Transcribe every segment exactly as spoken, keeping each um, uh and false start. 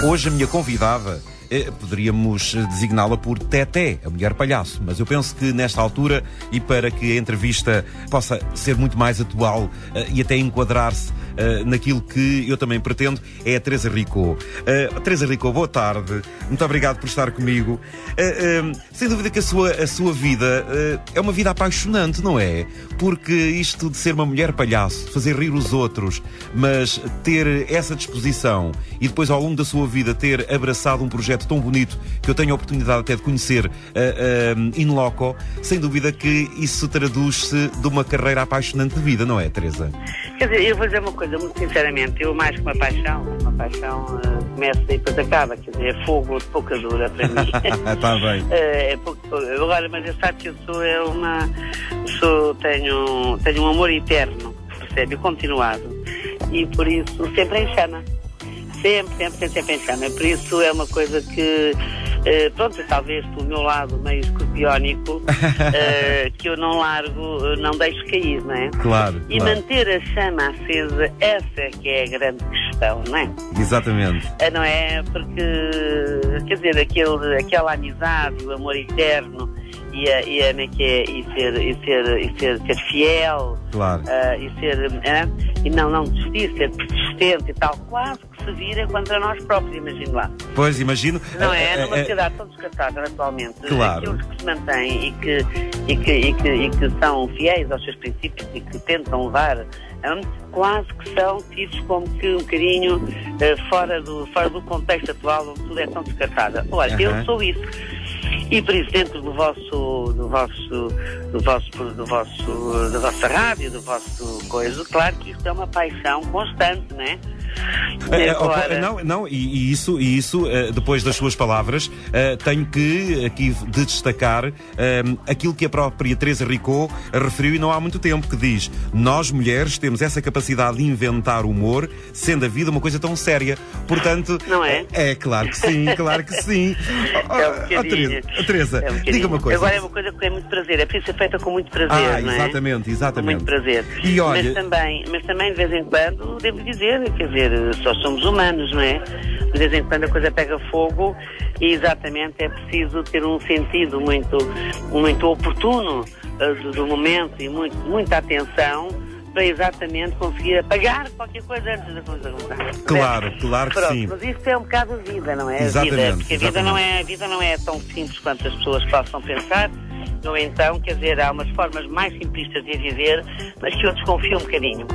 Hoje a minha convidada, eh, poderíamos designá-la por Teté, a mulher palhaço, mas eu penso que nesta altura, e para que a entrevista possa ser muito mais atual eh, e até enquadrar-se eh, naquilo que eu também pretendo, é a Teresa Ricot. Uh, Teresa Ricot, boa tarde, muito obrigado por estar comigo. Uh, uh, sem dúvida que a sua, a sua vida uh, é uma vida apaixonante, não é? Porque isto de ser uma mulher palhaço, fazer rir os outros, mas ter essa disposição e depois ao longo da sua vida ter abraçado um projeto tão bonito que eu tenho a oportunidade até de conhecer uh, uh, in loco, sem dúvida que isso traduz-se de uma carreira apaixonante de vida, não é, Teresa? Quer dizer, eu vou dizer uma coisa, muito sinceramente, eu mais que uma paixão, uma paixão uh, começa e depois acaba, quer dizer, é fogo de pouca dura para mim. Está bem. Uh, é pouco, agora, mas eu sabe que eu sou é uma, sou, tenho, tenho um amor eterno, percebe, continuado, e por isso sempre em chama. Sempre, sempre, sempre em chama. Por isso é uma coisa que, uh, pronto, talvez do meu lado meio escorpiónico, uh, que eu não largo, não deixo cair, não é? Claro, E claro. manter a chama acesa, essa é que é a grande questão, não é? Exatamente. Uh, não é? Porque, quer dizer, aquele, aquela amizade, o amor eterno, e, a, e, a, que é, e, ser, e, ser, e ser, ser fiel, Claro. uh, e ser, uh, e não, não desistir, ser persistente e tal, quase que se vira contra nós próprios, imagino lá. Pois, imagino. Não é? É, Numa é, sociedade tão descartada atualmente, Claro. aqueles que se mantêm e que, e, que, e, que, e que são fiéis aos seus princípios e que tentam levar, hum, quase que são tidos como que um bocadinho uh, fora, do, fora do contexto atual onde tudo é tão descartado. Olha, Uhum. eu sou isso. E por isso, dentro do vosso, do vosso, do vosso, do vosso, da vossa rádio, do vosso coisa, claro que isto é uma paixão constante, não é? É, Agora... Não, não, e, e isso, e isso uh, depois das suas palavras, uh, tenho que aqui de destacar uh, aquilo que a própria Teresa Ricot referiu e não há muito tempo, que diz: nós mulheres temos essa capacidade de inventar humor, sendo a vida uma coisa tão séria. Portanto, não é? É, é claro que sim, claro que sim. Oh, É um oh, bocadinho. Teresa, Teresa, É um diga uma coisa. Agora é uma coisa que tem muito prazer, é preciso ser feita com muito prazer, Ah, não é? exatamente, exatamente. Com muito prazer. E olha... mas, também, mas também, de vez em quando, devo dizer, quer dizer, só somos humanos, não é? De vez em quando a coisa pega fogo e, exatamente, é preciso ter um sentido muito, muito oportuno uh, do, do momento e muito, muita atenção para exatamente conseguir apagar qualquer coisa antes da coisa começar. Claro, claro que Pronto, sim. mas isso é um bocado a vida, não é? Exatamente, A vida, porque a vida exatamente. não é, a vida não é tão simples quanto as pessoas possam pensar. Ou então, quer dizer, há umas formas mais simplistas de viver, mas que eu desconfio um bocadinho.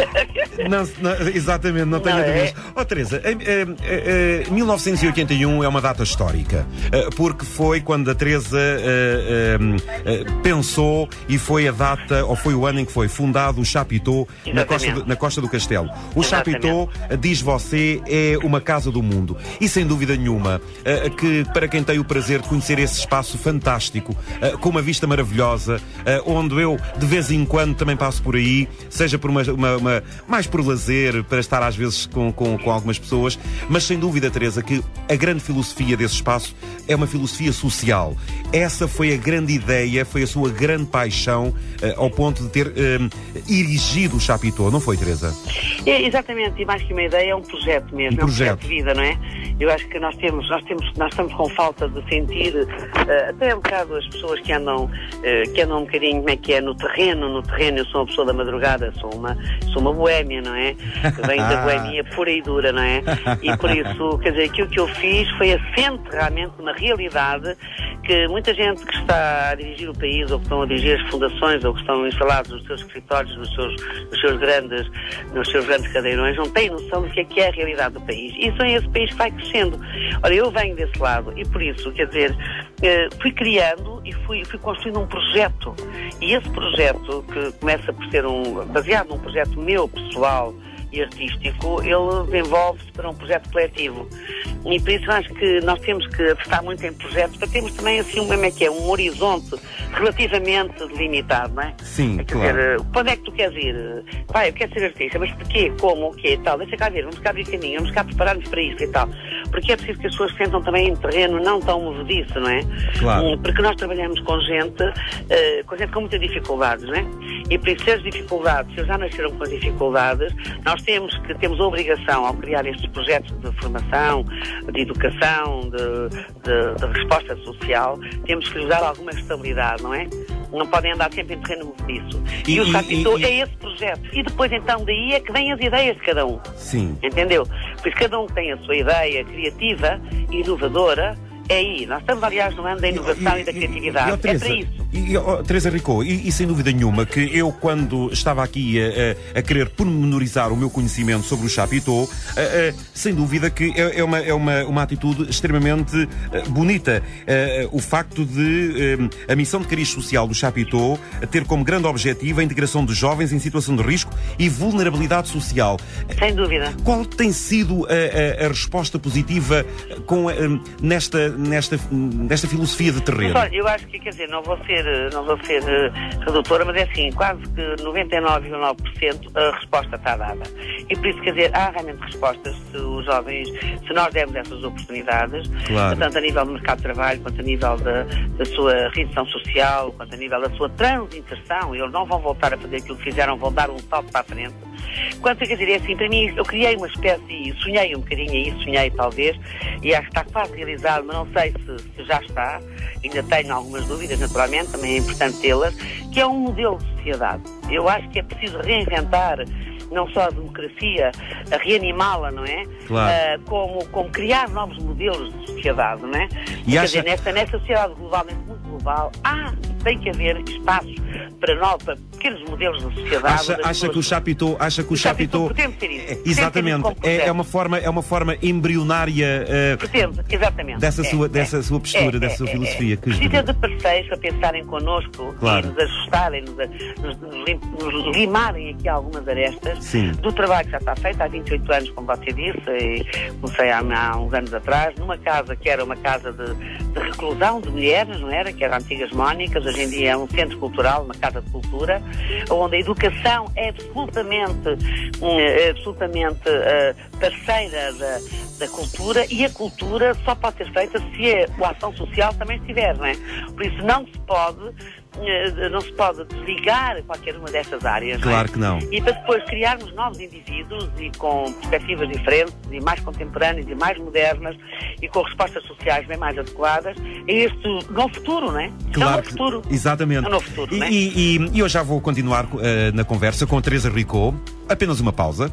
Não, não, exatamente, não tenho Não a é? dúvidas. Oh, Teresa, eh, eh, eh, mil novecentos e oitenta e um é uma data histórica, eh, porque foi quando a Teresa eh, eh, eh, pensou, e foi a data, ou foi o ano em que foi fundado o Chapitão na costa, do, na costa do Castelo. O Chapitão, diz você, é uma casa do mundo. E sem dúvida nenhuma, eh, que para quem tem o prazer de conhecer esse espaço fantástico, eh, com uma vista maravilhosa, uh, onde eu de vez em quando também passo por aí, seja por uma, uma, uma mais por lazer, para estar às vezes com, com, com algumas pessoas, mas sem dúvida, Teresa, que a grande filosofia desse espaço é uma filosofia social. Essa foi a grande ideia, foi a sua grande paixão, uh, ao ponto de ter uh, erigido o Chapitão, não foi, Teresa? É, exatamente, e mais que uma ideia, é um projeto mesmo, Um é um projeto. projeto de vida, não é? Eu acho que nós temos, nós temos, nós estamos com falta de sentir, uh, até um bocado as pessoas que andam, uh, que andam um bocadinho, como é que é, no terreno, no terreno, eu sou uma pessoa da madrugada, sou uma, sou uma boémia, não é? Venho da boémia pura e dura, não é? E por isso, quer dizer, aquilo que eu fiz foi assente realmente uma realidade que muita gente que está a dirigir o país, ou que estão a dirigir as fundações, ou que estão instalados nos seus escritórios, nos seus, nos seus grandes, nos seus grandes cadeirões, não têm noção do que é que é a realidade do país. E só é esse país que vai crescendo. Ora, eu venho desse lado e por isso, quer dizer, fui criando e fui, fui construindo um projeto. E esse projeto, que começa por ser um, baseado num projeto meu, pessoal e artístico, ele desenvolve-se para um projeto coletivo. E por isso eu acho que nós temos que apostar muito em projetos para termos também assim um, é que é, um horizonte relativamente limitado, não é? Sim, é, quer claro. dizer, para onde é que tu queres ir? Pai, eu quero ser artista, mas porquê? Como? O quê? E tal. Deixa cá ver, vamos cá abrir caminho, vamos cá preparar-nos para isso e tal. Porque é preciso que as pessoas se sentam também em terreno não tão movediço, não é? Claro. Porque nós trabalhamos com gente, uh, com gente com muitas dificuldades, não é? E por isso, se as dificuldades, se eles já nasceram com as dificuldades, nós temos que temos a obrigação, ao criar estes projetos de formação, de educação, de, de, de resposta social, temos que lhes dar alguma estabilidade, não é? Não podem andar sempre em terreno movediço. E, e o Chapitão é esse projeto. E depois, então, daí é que vêm as ideias de cada um. Sim. Entendeu? Por isso, cada um tem a sua ideia criativa e inovadora. É aí. Nós estamos, aliás, no ano da inovação e, e, e da criatividade. E, e, Teresa, é para isso. E, oh, Teresa Ricot, e, e sem dúvida nenhuma que eu, quando estava aqui a, a, a querer pormenorizar o meu conhecimento sobre o Chapitão, a, a, sem dúvida que é, é, uma, é uma, uma atitude extremamente a, bonita. A, o facto de a, a missão de cariz social do Chapitão ter como grande objetivo a integração de jovens em situação de risco e vulnerabilidade social. Sem dúvida. Qual tem sido a, a, a resposta positiva com a, nesta, nesta, nesta filosofia de terreno? Mas, olha, eu acho que, quer dizer, não vou ser não vou ser uh, redutora, mas é assim, quase que noventa e nove vírgula nove por cento a resposta está dada. E por isso, quer dizer, há realmente respostas se os jovens, se nós dermos essas oportunidades, claro. Tanto a nível do mercado de trabalho, quanto a nível da, da sua reinserção social, quanto a nível da sua transinserção. Eles não vão voltar a fazer aquilo que fizeram, vão dar um salto para a frente. Quanto a, quer dizer, é assim, para mim, eu criei uma espécie, e sonhei um bocadinho aí, sonhei talvez, e acho que está quase realizado, mas não sei se, se já está, ainda tenho algumas dúvidas, naturalmente, também é importante tê-las, que é um modelo de sociedade. Eu acho que é preciso reinventar não só a democracia, a reanimá-la, não é? Claro. Uh, como, como criar novos modelos de sociedade, não é? E Quer acha... dizer, nesta, nesta sociedade globalmente muito global, há, tem que haver espaços para, novos, para pequenos modelos de sociedade. Acha, acha que o Chapitão, acha que o, o Chapitão, pretende ser isso. É, exatamente, é, é uma forma, é uma forma embrionária uh, pretende, exatamente. Dessa, é, sua, é, dessa sua postura, é, dessa sua é, filosofia. É, que precisa de parceiros para pensarem connosco, claro. E nos ajustarem, nos, nos, nos, nos limarem aqui algumas arestas. Sim. Do trabalho que já está feito há vinte e oito anos, como você disse, e comecei há, há uns anos atrás, numa casa que era uma casa de, de reclusão de mulheres, não era? Que era Antigas Mónicas, hoje em dia é um centro cultural, uma casa de cultura, onde a educação é absolutamente, absolutamente uh, parceira da, da cultura, e a cultura só pode ser feita se a, a ação social também estiver, não é? Por isso não se pode não se pode desligar qualquer uma destas áreas. Claro não é? que não. E para depois criarmos novos indivíduos e com perspectivas diferentes e mais contemporâneas e mais modernas e com respostas sociais bem mais adequadas a este novo futuro, não é? Claro, é um novo futuro. Exatamente. É um novo futuro, e, não é? e, e eu já vou continuar uh, na conversa com a Teresa Ricot. Apenas uma pausa.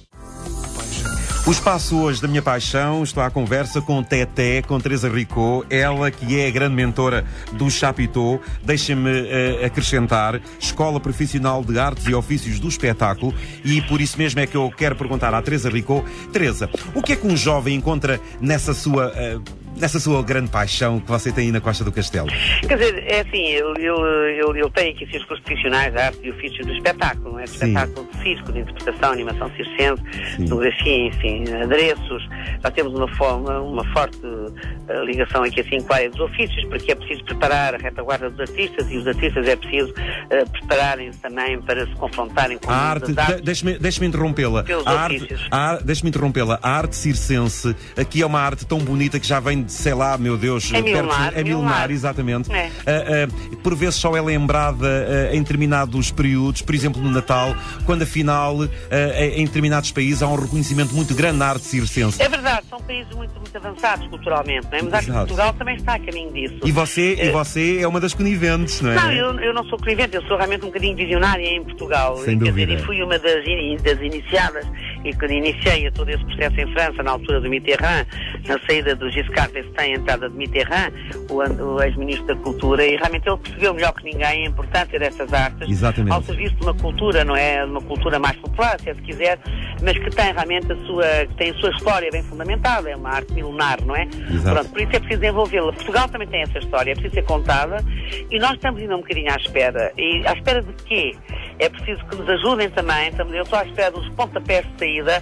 O espaço hoje da minha paixão, estou à conversa com Teté, com Teresa Ricot, ela que é a grande mentora do Chapitão, deixem-me uh, acrescentar, Escola Profissional de Artes e Ofícios do Espetáculo, e por isso mesmo é que eu quero perguntar à Teresa Ricot, Teresa, o que é que um jovem encontra nessa sua... Uh, nessa sua grande paixão que você tem aí na Costa do Castelo? Quer dizer, é assim, eu, eu, eu, eu tenho aqui os cursos profissionais de arte e ofícios do espetáculo, não é? De espetáculo de circo, de interpretação, animação circense, fotografia, enfim, adereços. Já temos uma, forma, uma forte uh, ligação aqui assim com a área dos ofícios, porque é preciso preparar a retaguarda dos artistas e os artistas é preciso uh, prepararem-se também para se confrontarem com a arte. De, deixe-me, deixe-me interrompê-la. A arte, a, deixe-me interrompê-la. A arte circense, aqui é uma arte tão bonita que já vem de, sei lá, meu Deus, é milenar, perto, é milenar, exatamente. É. Uh, uh, por vezes só é lembrada uh, em determinados períodos, por exemplo no Natal, quando afinal uh, em determinados países há um reconhecimento muito grande na arte circense. É verdade, são países muito, muito avançados culturalmente, não é? Mas acho que Portugal também está a caminho disso. E você, uh, e você é uma das coniventes, não é? Não, eu, eu não sou conivente, eu sou realmente um bocadinho visionária em Portugal. Sem Quer dúvida. dizer, e fui uma das, das iniciadas, e quando iniciei todo esse processo em França, na altura do Mitterrand, na saída do Giscard d'Estaing, a entrada de Mitterrand, o, o ex-ministro da Cultura, e realmente ele percebeu melhor que ninguém a importância destas artes. Exatamente. Ao serviço de uma cultura, não é? De uma cultura mais popular, se é se quiser, mas que tem realmente a sua, que tem a sua história bem fundamentada, é uma arte milenar, não é? Exato. Pronto, por isso é preciso desenvolvê-la. Portugal também tem essa história, é preciso ser contada, e nós estamos ainda um bocadinho à espera. E à espera de quê? É preciso que nos ajudem também, eu estou à espera dos pontapés de saída,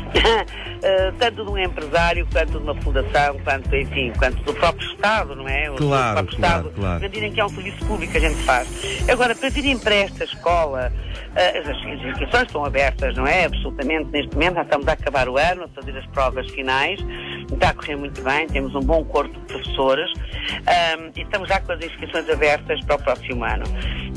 tanto de um empresário, quanto de uma fundação, quanto, enfim, quanto do próprio Estado, não é? O claro, próprio claro, Estado, claro. na medida em que é um serviço público que a gente faz. Agora, para virem para esta escola, as inscrições estão abertas, não é? Absolutamente, neste momento, já estamos a acabar o ano, a fazer as provas finais, está a correr muito bem, temos um bom corpo de professores, um, e estamos já com as inscrições abertas para o próximo ano.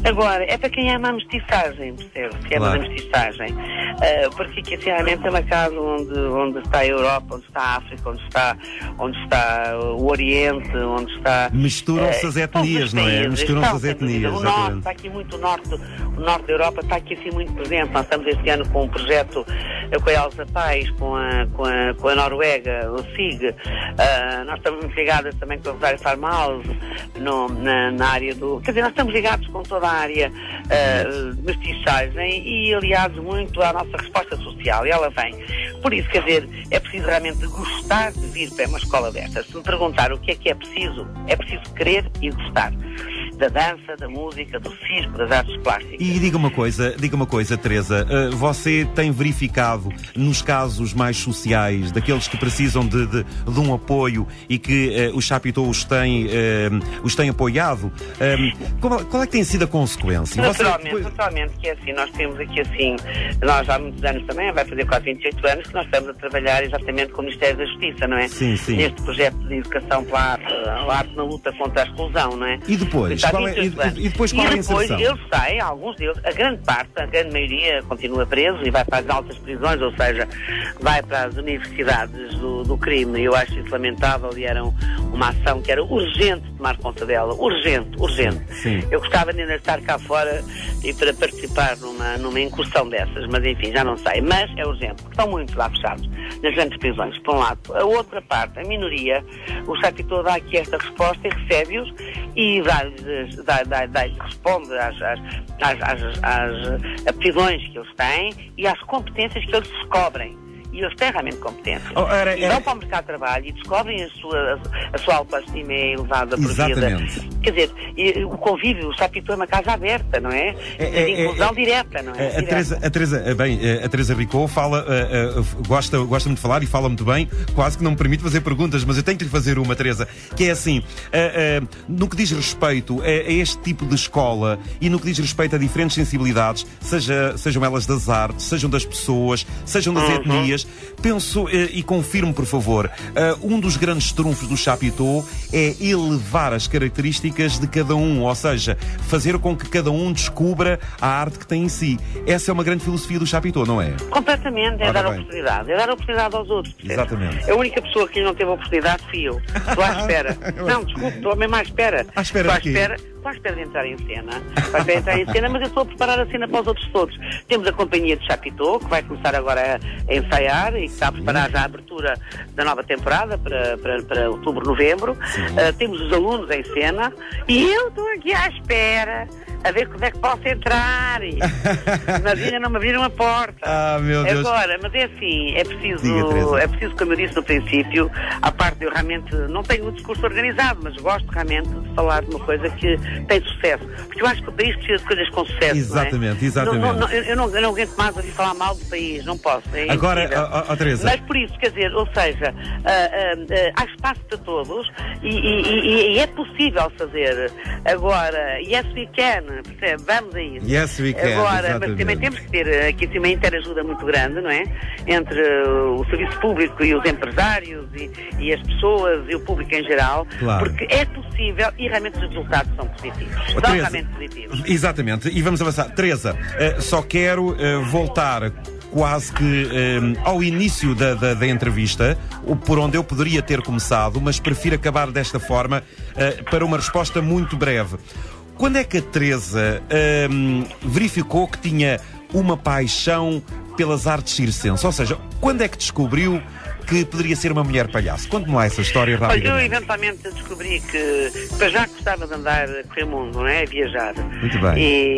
Agora, é para quem ama a mestiçagem, percebe? Que ama Claro. a mestiçagem. Uh, porque que sinceramente é uma casa onde, onde está a Europa, onde está a África, onde está, onde está o Oriente, onde está... Misturam-se uh, as etnias, não é? Misturam-se as etnias. O norte, está aqui muito o norte, o norte da Europa está aqui assim muito presente. Nós estamos este ano com um projeto uh, com a Elsa Pais, com a, com a, com a Noruega, o S I G. Uh, nós estamos muito ligados também com a Rosário Farmhouse, no, na, na área do... Quer dizer, nós estamos ligados com toda a área uh, de mestiçagem e aliados muito à nossa resposta social. E ela vem. Por isso, quer dizer, é preciso realmente gostar de vir para uma escola destas. Se me perguntar o que é que é preciso, é preciso querer e gostar da dança, da música, do circo, das artes plásticas. E diga uma coisa, diga uma coisa, Teresa, uh, você tem verificado nos casos mais sociais, daqueles que precisam de, de, de um apoio e que uh, o Chapitão os tem, uh, os tem apoiado, uh, qual, qual é que tem sido a consequência? Naturalmente, Você, depois... naturalmente, que é assim, nós temos aqui assim, nós há muitos anos também, vai fazer quase vinte e oito anos, que nós estamos a trabalhar exatamente com o Ministério da Justiça, não é? Sim, sim. Neste projeto de educação pela arte, a arte na luta contra a exclusão, não é? E depois? Qual é, e, e depois qual e é a depois inserção? eles saem, alguns deles, a grande parte, a grande maioria continua preso e vai para as altas prisões, ou seja, vai para as universidades do, do crime. Eu acho isso lamentável e era um, uma ação que era urgente tomar conta dela. Urgente, urgente. Sim, sim. Eu gostava de ainda estar cá fora e para participar numa, numa incursão dessas, mas enfim, já não sei. Mas é urgente, porque estão muitos lá fechados nas grandes prisões, por um lado. A outra parte, a minoria, o Chapitão dá aqui esta resposta e recebe-os e dá-lhes, dá, dá, dá, responde às, às, às, às, às aptidões que eles têm e às competências que eles descobrem. E eles têm realmente competência. Oh, era, e era... vão para o mercado de trabalho e descobrem a sua, a, a sua autoestima é elevada por Exatamente. vida. Quer dizer, e, o convívio, o Chapitão é uma casa aberta, não é? É, de é, inclusão é, direta, não é? A Teresa, a Teresa, bem, a Teresa Ricot fala, uh, uh, gosta, gosta muito de falar e fala muito bem, quase que não me permite fazer perguntas, mas eu tenho que lhe fazer uma, Teresa, que é assim, uh, uh, no que diz respeito a, a este tipo de escola e no que diz respeito a diferentes sensibilidades, seja, sejam elas das artes, sejam das pessoas, sejam das uhum. etnias, penso, uh, e confirmo, por favor, uh, um dos grandes trunfos do Chapitão é elevar as características de cada um, ou seja, fazer com que cada um descubra a arte que tem em si. Essa é uma grande filosofia do Chapitão, não é? Completamente, é Ora dar bem. oportunidade. É dar oportunidade aos outros. Percebe? Exatamente. A única pessoa que não teve oportunidade fui eu. Estou à espera. Não, desculpe, estou mesmo à espera. À espera estou à de quê? espera. Estou à espera de entrar em cena. Estou à espera de entrar em cena, mas eu estou a preparar a cena para os outros todos. Temos a companhia de Chapitão, que vai começar agora a, a ensaiar e que está a preparar já a abertura da nova temporada para, para, para outubro, novembro. Uh, temos os alunos em cena e eu estou aqui à espera a ver como é que posso entrar. Mas ainda não me abriram a porta. Ah, meu Deus. Agora, mas é assim, é preciso, Diga, Teresa. é preciso, como eu disse no princípio, à parte de eu realmente não tenho um discurso organizado, mas gosto realmente de falar de uma coisa que tem sucesso. Porque eu acho que o país precisa de coisas com sucesso. Exatamente, não é? exatamente. Não, não, eu, não, eu não aguento mais ouvir falar mal do país, não posso. É Agora, impossível. ó, ó, Teresa. Mas por isso, quer dizer, ou seja, ah, ah, ah, há espaço para todos e, e, e, e é possível fazer. Agora, yes we can, percebe? Vamos a isso. Yes, we can, Agora, exatamente. mas também temos que ter aqui assim, uma interajuda muito grande, não é? Entre uh, o serviço público e os empresários e, e as pessoas e o público em geral, Claro. porque é possível e realmente os resultados são positivos. Ó, São Teresa, realmente positivos. Exatamente, e vamos avançar. Teresa, uh, só quero uh, voltar quase que um, ao início da, da, da entrevista, o- por onde eu poderia ter começado, mas prefiro acabar desta forma uh, para uma resposta muito breve. Quando é que a Teresa um, verificou que tinha uma paixão pelas artes circenses? Ou seja, quando é que descobriu que poderia ser uma mulher palhaço? Conte-me lá essa história Olha, eu rapidamente. eventualmente descobri que para já gostava de andar a correr mundo, não é? A viajar. Muito bem.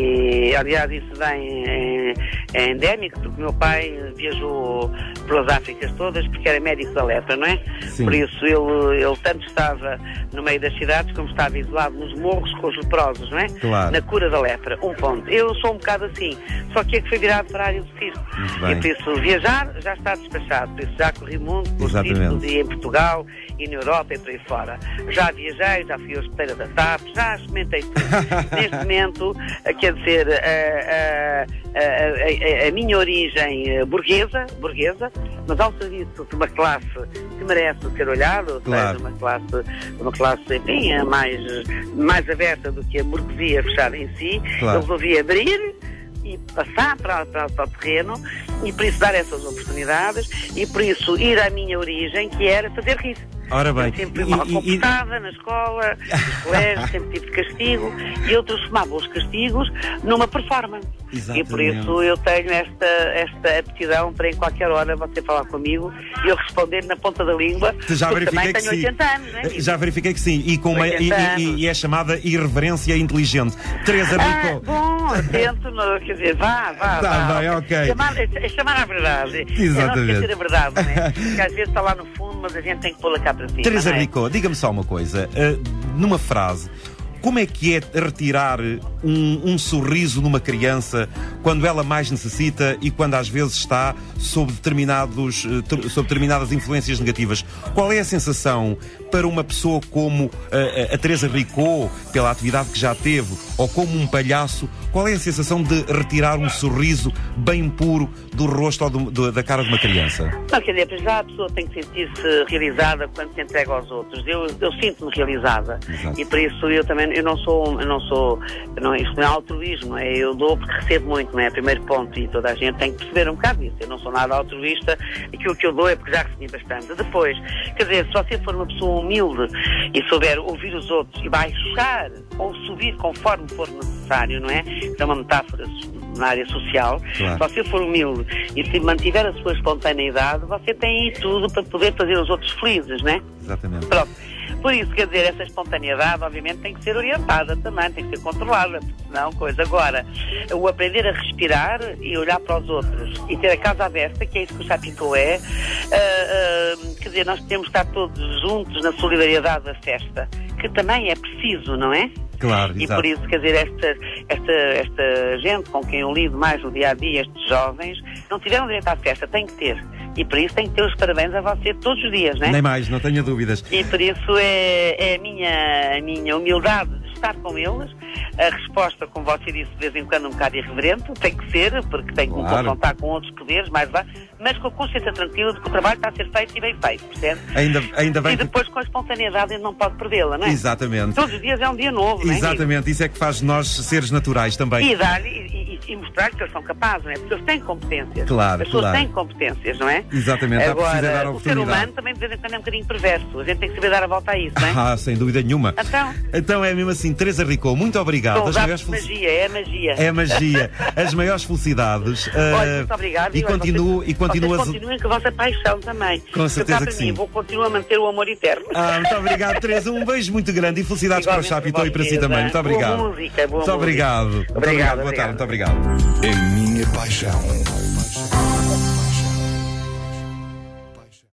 E, aliás, isso vem é, é endémico, porque o meu pai viajou pelas Áfricas todas porque era médico da lepra, não é? Sim. Por isso ele, ele tanto estava no meio das cidades como estava isolado nos morros com os leprosos, não é? Claro. Na cura da lepra. Um ponto. Eu sou um bocado assim, só que é que foi virado para a área do circo. Muito bem. E por isso viajar já está despachado, por isso já corri mundo. mundo, por sítios, e em Portugal, e na Europa, e por aí fora. Já viajei, já fui hospedeira da T A P, já experimentei tudo. Neste momento, quer dizer, a, a, a, a, a minha origem burguesa, burguesa, mas ao serviço de uma classe que merece ser olhada, ou claro. seja, uma classe, uma classe, enfim, mais, mais aberta do que a burguesia fechada em si, claro. Eu resolvi abrir e passar para, para, para o terreno, e por isso dar essas oportunidades, e por isso ir à minha origem, que era fazer rir. Ora bem, eu sempre fui mal comportada na escola, nos colégios, sempre tive castigo, e eu transformava os castigos numa performance. Exatamente. E por isso eu tenho esta, esta aptidão para em qualquer hora você falar comigo e eu responder na ponta da língua. Já verifiquei que tenho sim. oitenta anos, não é? Já verifiquei que sim. E, com uma, e, e, e é chamada irreverência inteligente. Teresa Ricó. Ah, bom, atento, no, quer dizer, vá, vá. Tá vá, bem, ok. É chamar, é chamar a verdade. Exatamente. É não esquecer a verdade, não é? Porque às vezes está lá no fundo, mas a gente tem que pô-la cá para cima. Teresa é? Ricó, diga-me só uma coisa. Uh, numa frase, como é que é retirar um, um sorriso numa criança quando ela mais necessita e quando às vezes está sob, determinados, sob determinadas influências negativas? Qual é a sensação para uma pessoa como a, a Teresa Ricó, pela atividade que já teve, ou como um palhaço, qual é a sensação de retirar um sorriso bem puro do rosto ou do, do, da cara de uma criança? Não, quer dizer, para já a pessoa tem que sentir-se realizada quando se entrega aos outros. Eu, eu sinto-me realizada. Exato. E por isso eu também, eu não sou, eu não sou, não, isto não é altruísmo, não é? Eu dou porque recebo muito, não é? Primeiro ponto, e toda a gente tem que perceber um bocado isso. Eu não sou nada altruísta, aquilo que eu dou é porque já recebi bastante. Depois, quer dizer, se você for uma pessoa humilde e souber ouvir os outros e baixar ou subir conforme for necessário, não é? Isso é uma metáfora na área social. Claro. Se você for humilde e se mantiver a sua espontaneidade, você tem aí tudo para poder fazer os outros felizes, não é? Exatamente. Pronto. Por isso, quer dizer, essa espontaneidade, obviamente, tem que ser orientada também, tem que ser controlada, porque senão, coisa. Agora, o aprender a respirar e olhar para os outros e ter a casa aberta, que é isso que o Chapitão é, uh, uh, quer dizer, nós temos que estar todos juntos na solidariedade da festa, que também é preciso, não é? Claro, e exato. por isso, quer dizer, esta, esta, esta gente com quem eu lido mais no dia a dia, estes jovens, não tiveram direito à festa, tem que ter. E por isso tem que ter os parabéns a você todos os dias, não é? Nem mais, não tenha dúvidas. E por isso é, é a, minha, a minha humildade de estar com eles. A resposta, como você disse, de vez em quando um bocado irreverente, tem que ser, porque tem que me Claro. confrontar com outros poderes, mais lá, mas com a consciência tranquila de que o trabalho está a ser feito e bem feito, percebe? Ainda, ainda bem E depois com a espontaneidade ele não pode perdê-la, não é? Exatamente. Todos os dias é um dia novo, não é? Exatamente, isso é que faz de nós seres naturais também. E dar-lhe e, e, e mostrar que eles são capazes, não é? Porque eles têm competências. Claro, As pessoas claro. têm competências, não é? Exatamente, há Agora, precisa dar a o ser oportunidade. humano também de vez em quando é um bocadinho perverso. A gente tem que saber dar a volta a isso, não é? Ah, sem dúvida nenhuma. Então? Então é mesmo assim, Teresa Ricó, muito obrigado. Bom, As maiores felici- magia, é magia. É magia. As maiores felicidades. Olha, uh, muito obrigado. E olha, continuo, vocês, e continuas. vocês continuem com a vossa paixão também. Com certeza para que mim, sim. Vou continuar a manter o amor eterno. Ah, muito obrigado, Teresa. Um beijo muito grande e felicidades para o Igualmente Chapitão e para si vocês, também. hein? Muito obrigado. Boa música, boa Muito obrigado. música. Muito obrigado. Boa Obrigado, tarde. Muito obrigado. A minha paixão.